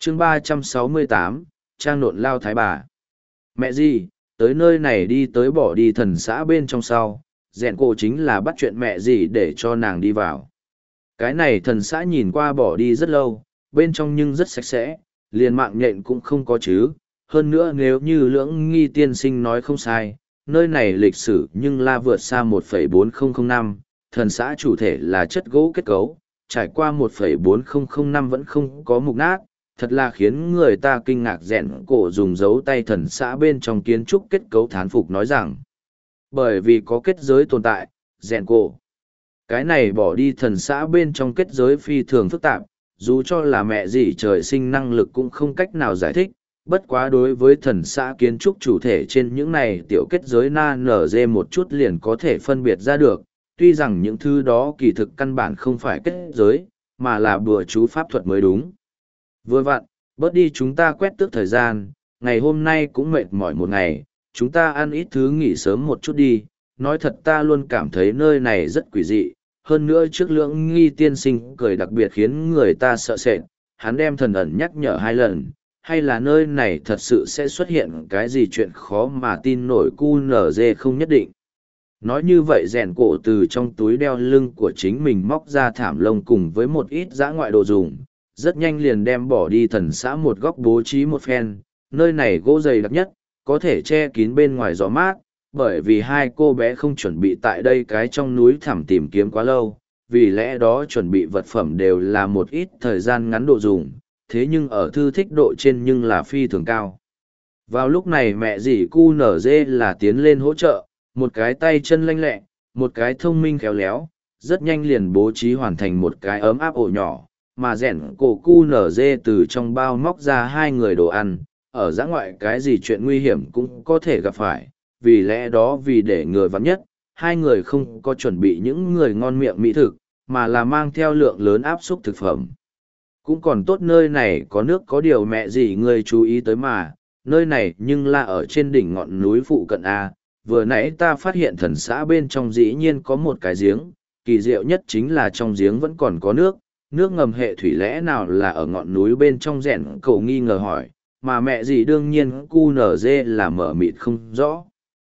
chương 368, trang nộn lao thái bà. Mẹ gì, tới nơi này đi tới bỏ đi thần xã bên trong sau, rèn cổ chính là bắt chuyện mẹ gì để cho nàng đi vào. Cái này thần xã nhìn qua bỏ đi rất lâu, bên trong nhưng rất sạch sẽ, liền mạng nhện cũng không có chứ. Hơn nữa nếu như lưỡng nghi tiên sinh nói không sai, nơi này lịch sử nhưng la vượt xa 1,4005, thần xã chủ thể là chất gỗ kết cấu, trải qua 1,4005 vẫn không có mục nát, thật là khiến người ta kinh ngạc. Rèn cổ dùng dấu tay thần xã bên trong kiến trúc kết cấu thán phục nói rằng, bởi vì có kết giới tồn tại, rèn cổ. Cái này bỏ đi thần xã bên trong kết giới phi thường phức tạp, dù cho là mẹ gì trời sinh năng lực cũng không cách nào giải thích, bất quá đối với thần xã kiến trúc chủ thể trên những này tiểu kết giới na nở dê một chút liền có thể phân biệt ra được, tuy rằng những thứ đó kỳ thực căn bản không phải kết giới, mà là bùa chú pháp thuật mới đúng. Vừa vặn, bớt đi chúng ta quét tước thời gian, ngày hôm nay cũng mệt mỏi một ngày, chúng ta ăn ít thứ nghỉ sớm một chút đi. Nói thật ta luôn cảm thấy nơi này rất quỷ dị, hơn nữa trước lưỡng nghi tiên sinh cười đặc biệt khiến người ta sợ sệt, hắn đem thần ẩn nhắc nhở 2 lần, hay là nơi này thật sự sẽ xuất hiện cái gì chuyện khó mà tin nổi, QNZ không nhất định. Nói như vậy rèn cổ từ trong túi đeo lưng của chính mình móc ra thảm lông cùng với một ít dã ngoại đồ dùng, rất nhanh liền đem bỏ đi thần xã một góc bố trí một phen, nơi này gỗ dày đặc nhất, có thể che kín bên ngoài gió mát, bởi vì hai cô bé không chuẩn bị tại đây cái trong núi thẳm tìm kiếm quá lâu, vì lẽ đó chuẩn bị vật phẩm đều là một ít thời gian ngắn độ dùng, thế nhưng ở thư thích độ trên nhưng là phi thường cao. Vào lúc này mẹ dì cu nở dê là tiến lên hỗ trợ, một cái tay chân lanh lẹ, một cái thông minh khéo léo, rất nhanh liền bố trí hoàn thành một cái ấm áp ổ nhỏ, mà rẻn cổ cu nở dê từ trong bao móc ra 2 người đồ ăn, ở giã ngoại cái gì chuyện nguy hiểm cũng có thể gặp phải, vì lẽ đó vì để người vắn nhất, 2 người không có chuẩn bị những người ngon miệng mỹ thực, mà là mang theo lượng lớn áp xúc thực phẩm. Cũng còn tốt nơi này có nước có điều mẹ gì người chú ý tới mà, nơi này nhưng là ở trên đỉnh ngọn núi phụ cận A, vừa nãy ta phát hiện thần xã bên trong dĩ nhiên có một cái giếng, kỳ diệu nhất chính là trong giếng vẫn còn có nước, nước ngầm hệ thủy lẽ nào là ở ngọn núi bên trong. Rèn cậu nghi ngờ hỏi, mà mẹ gì đương nhiên cu nở dê là mở mịt không rõ.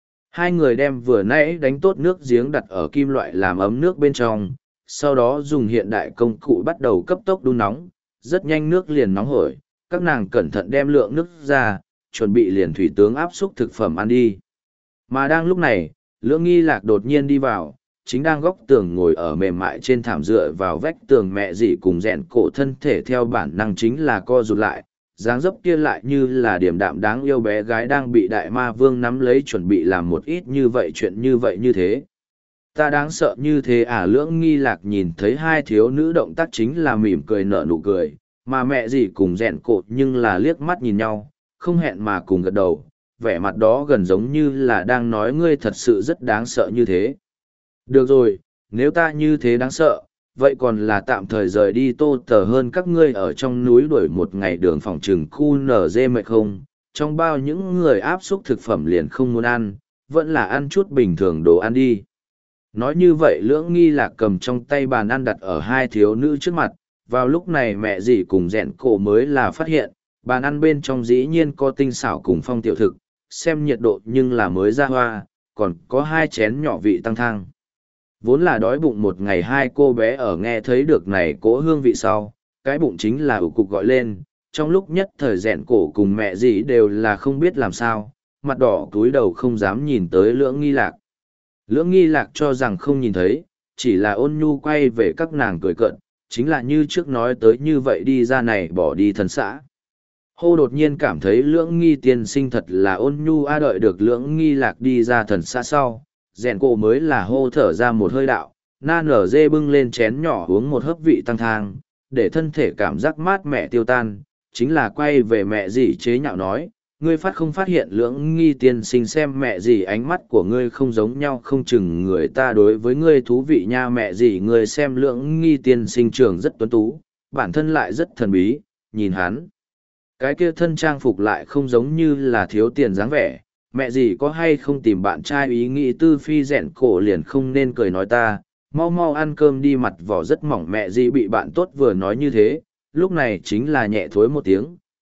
2 người đem vừa nãy đánh tốt nước giếng đặt ở kim loại làm ấm nước bên trong, sau đó dùng hiện đại công cụ bắt đầu cấp tốc đun nóng, rất nhanh nước liền nóng hổi, các nàng cẩn thận đem lượng nước ra, chuẩn bị liền thủy tướng áp xúc thực phẩm ăn đi. Mà đang lúc này, Lưỡng Nghi Lạc đột nhiên đi vào, chính đang góc tường ngồi ở mềm mại trên thảm dựa vào vách tường. Mẹ dì cùng rèn cổ thân thể theo bản năng chính là co rụt lại, dáng dấp kia lại như là điềm đạm đáng yêu bé gái đang bị đại ma vương nắm lấy chuẩn bị làm một ít như vậy chuyện như thế. Ta đáng sợ như thế à? Lưỡng Nghi Lạc nhìn thấy 2 thiếu nữ động tác chính là mỉm cười nở nụ cười, mà mẹ dì cùng rèn cổ nhưng là liếc mắt nhìn nhau, không hẹn mà cùng gật đầu, vẻ mặt đó gần giống như là đang nói ngươi thật sự rất đáng sợ như thế. Được rồi, nếu ta như thế đáng sợ, vậy còn là tạm thời rời đi Tô Tờ hơn các ngươi ở trong núi đuổi một ngày đường phòng trừng khu nở dê mệt không, trong bao những người áp xúc thực phẩm liền không muốn ăn, vẫn là ăn chút bình thường đồ ăn đi. Nói như vậy Lưỡng Nghi Lạc cầm trong tay bàn ăn đặt ở 2 thiếu nữ trước mặt, vào lúc này mẹ dì cùng rèn cổ mới là phát hiện, bàn ăn bên trong dĩ nhiên có tinh xảo cùng phong tiểu thực, xem nhiệt độ nhưng là mới ra hoa, còn có 2 chén nhỏ vị tăng thang. Vốn là đói bụng một ngày 2 cô bé ở nghe thấy được này cỗ hương vị sau, cái bụng chính là ủ cục gọi lên, trong lúc nhất thời rèn cổ cùng mẹ dì đều là không biết làm sao, mặt đỏ túi đầu không dám nhìn tới Lưỡng Nghi Lạc. Lưỡng Nghi Lạc cho rằng không nhìn thấy, chỉ là ôn nhu quay về các nàng cười cợt, chính là như trước nói tới như vậy đi ra này bỏ đi thần xã. Hô đột nhiên cảm thấy Lưỡng Nghi tiên sinh thật là ôn nhu a. Đợi được Lưỡng Nghi Lạc đi ra thần xã sau, rèn cổ mới là hô thở ra một hơi đạo, na nở dê bưng lên chén nhỏ uống một hớp vị tăng thang, để thân thể cảm giác mát mẻ tiêu tan, chính là quay về mẹ dì chế nhạo nói, ngươi không phát hiện Lưỡng Nghi tiên sinh xem mẹ dì ánh mắt của ngươi không giống nhau, không chừng người ta đối với ngươi thú vị nha. Mẹ dì ngươi xem Lưỡng Nghi tiên sinh trường rất tuấn tú, bản thân lại rất thần bí, nhìn hắn cái kia thân trang phục lại không giống như là thiếu tiền dáng vẻ, mẹ gì có hay không tìm bạn trai ý nghĩ tư phi. Rèn cổ liền không nên cười nói ta, mau mau ăn cơm đi, mặt vỏ rất mỏng. Mẹ gì bị bạn tốt vừa nói như thế, lúc này chính là nhẹ thối một tiếng,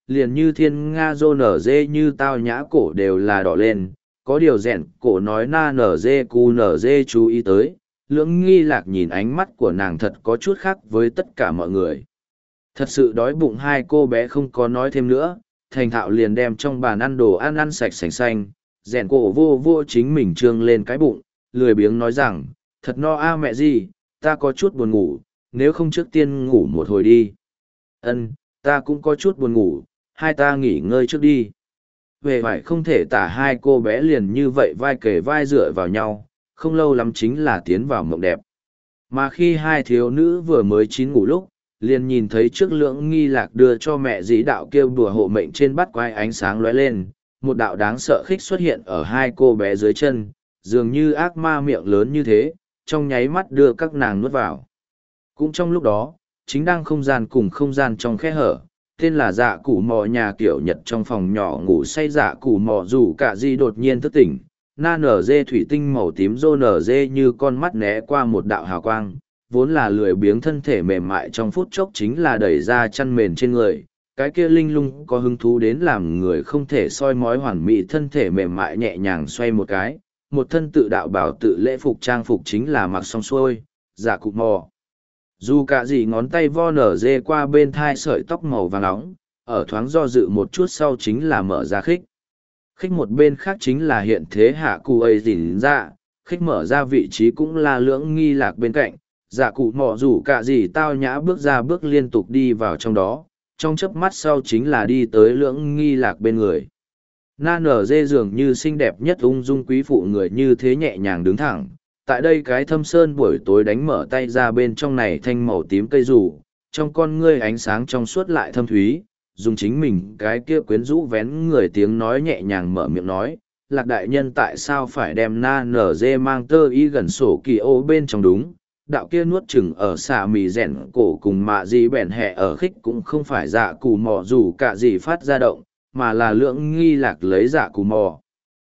liền như thiên nga dô nở dê như tao nhã cổ đều là đỏ lên, có điều rèn cổ nói na nở dê cu nở dê chú ý tới, lưỡng nghi lạc nhìn ánh mắt của nàng thật có chút khác với tất cả mọi người. Thật sự đói bụng hai cô bé không có nói thêm nữa, thành thạo liền đem trong bàn ăn đồ ăn ăn sạch sành xanh, rèn cổ vô vô chính mình trương lên cái bụng, lười biếng nói rằng, thật no a mẹ gì, ta có chút buồn ngủ, nếu không trước tiên ngủ một hồi đi. Ân, ta cũng có chút buồn ngủ, hai ta nghỉ ngơi trước đi. Về phải không thể tả hai cô bé liền như vậy vai kề vai dựa vào nhau, không lâu lắm chính là tiến vào mộng đẹp. Mà khi hai thiếu nữ vừa mới chín ngủ lúc, liền nhìn thấy trước lưỡng nghi lạc đưa cho mẹ dĩ đạo kêu đùa hộ mệnh trên bắt quái ánh sáng lóe lên, một đạo đáng sợ khích xuất hiện ở hai cô bé dưới chân, dường như ác ma miệng lớn như thế, trong nháy mắt đưa các nàng nuốt vào. Cũng trong lúc đó, chính đang không gian cùng không gian trong khe hở, tên là dạ củ mò nhà kiểu Nhật trong phòng nhỏ ngủ say dạ củ mò dù cả gì đột nhiên thức tỉnh, na nở dê thủy tinh màu tím rô nở dê như con mắt né qua một đạo hào quang, vốn là lười biếng thân thể mềm mại trong phút chốc chính là đẩy ra chăn mền trên người, cái kia linh lung có hứng thú đến làm người không thể soi mói hoàn mỹ thân thể mềm mại nhẹ nhàng xoay một cái, một thân tự đạo bảo tự lễ phục trang phục chính là mặc xong xuôi, dạ cụ mò. Dù cả gì ngón tay vo nở dê qua bên thai sợi tóc màu vàng nóng, ở thoáng do dự một chút sau chính là mở ra khích. Khích một bên khác chính là hiện thế hạ cụ ấy dỉn ra, khích mở ra vị trí cũng là lưỡng nghi lạc bên cạnh, dạ cụ mò rủ cả gì tao nhã bước ra bước liên tục đi vào trong đó, trong chớp mắt sau chính là đi tới lưỡng nghi lạc bên người. Na nở dê dường như xinh đẹp nhất ung dung quý phụ người như thế nhẹ nhàng đứng thẳng, tại đây cái thâm sơn buổi tối đánh mở tay ra bên trong này thanh màu tím cây rủ, trong con ngươi ánh sáng trong suốt lại thâm thúy, dùng chính mình cái kia quyến rũ vén người tiếng nói nhẹ nhàng mở miệng nói, lạc đại nhân tại sao phải đem na nở dê mang tơ y gần sổ kỳ ô bên trong đúng, đạo kia nuốt chừng ở xạ mì rèn cổ cùng mạ gì bèn hẹ ở khích cũng không phải dạ cù mò dù cả gì phát ra động, mà là lượng nghi lạc lấy dạ cù mò.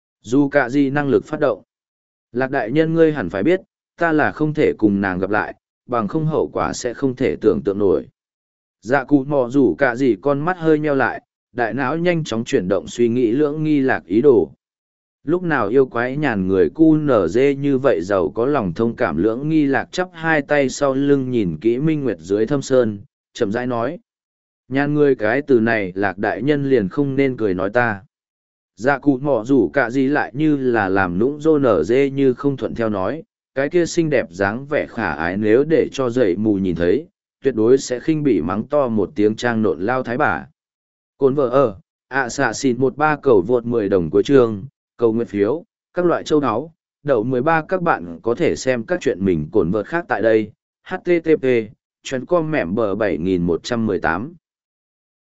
Dù cả gì năng lực phát động. Lạc đại nhân ngươi hẳn phải biết, ta là không thể cùng nàng gặp lại, bằng không hậu quả sẽ không thể tưởng tượng nổi. Dạ cụ mò rủ cả gì con mắt hơi nheo lại, đại não nhanh chóng chuyển động suy nghĩ lưỡng nghi lạc ý đồ. Lúc nào yêu quái nhàn người cu nở dê như vậy giàu có lòng thông cảm lưỡng nghi lạc chắp hai tay sau lưng nhìn kỹ minh nguyệt dưới thâm sơn, chậm rãi nói. Nhàn người cái từ này lạc đại nhân liền không nên cười nói ta. Dạ cụ mỏ rủ cả gì lại như là làm nũng rô nở dê như không thuận theo nói, cái kia xinh đẹp dáng vẻ khả ái nếu để cho dậy mù nhìn thấy, tuyệt đối sẽ khinh bỉ mắng to một tiếng trang nộn lao thái bà. Cồn vợ ở, xạ xịt 13 cầu vượt 10 đồng của trường, cầu nguyện phiếu, các loại châu áo, đậu 13 các bạn có thể xem các chuyện mình cồn vợt khác tại đây, http, chuyến com mẻm bờ 7118.